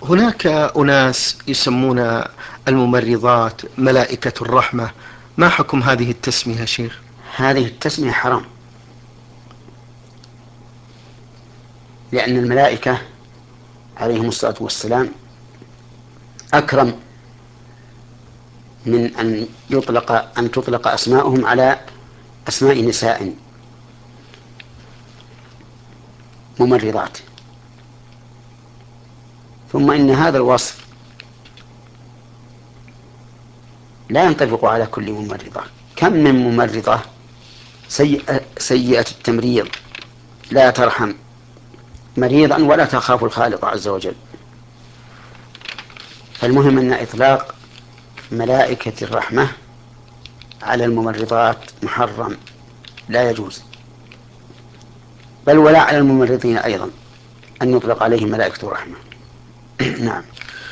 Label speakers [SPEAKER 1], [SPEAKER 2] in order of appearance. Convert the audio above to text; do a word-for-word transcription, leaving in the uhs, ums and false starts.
[SPEAKER 1] هناك أناس يسمون الممرضات ملائكة الرحمة، ما حكم هذه التسمية يا شيخ؟
[SPEAKER 2] هذه التسمية حرام، لأن الملائكة عليهم الصلاة والسلام أكرم من أن يطلق أن تطلق أسماؤهم على أسماء نساء ممرضات. ثم إن هذا الوصف لا ينطبق على كل ممرضة. كم من ممرضة سيئة, سيئة التمريض لا ترحم مريضا ولا تخاف الخالق عز وجل. فالمهم أن إطلاق ملائكة الرحمة على الممرضات محرم، لا يجوز، بل ولا على الممرضين أيضا أن يطلق عليهم ملائكة الرحمة. نعم.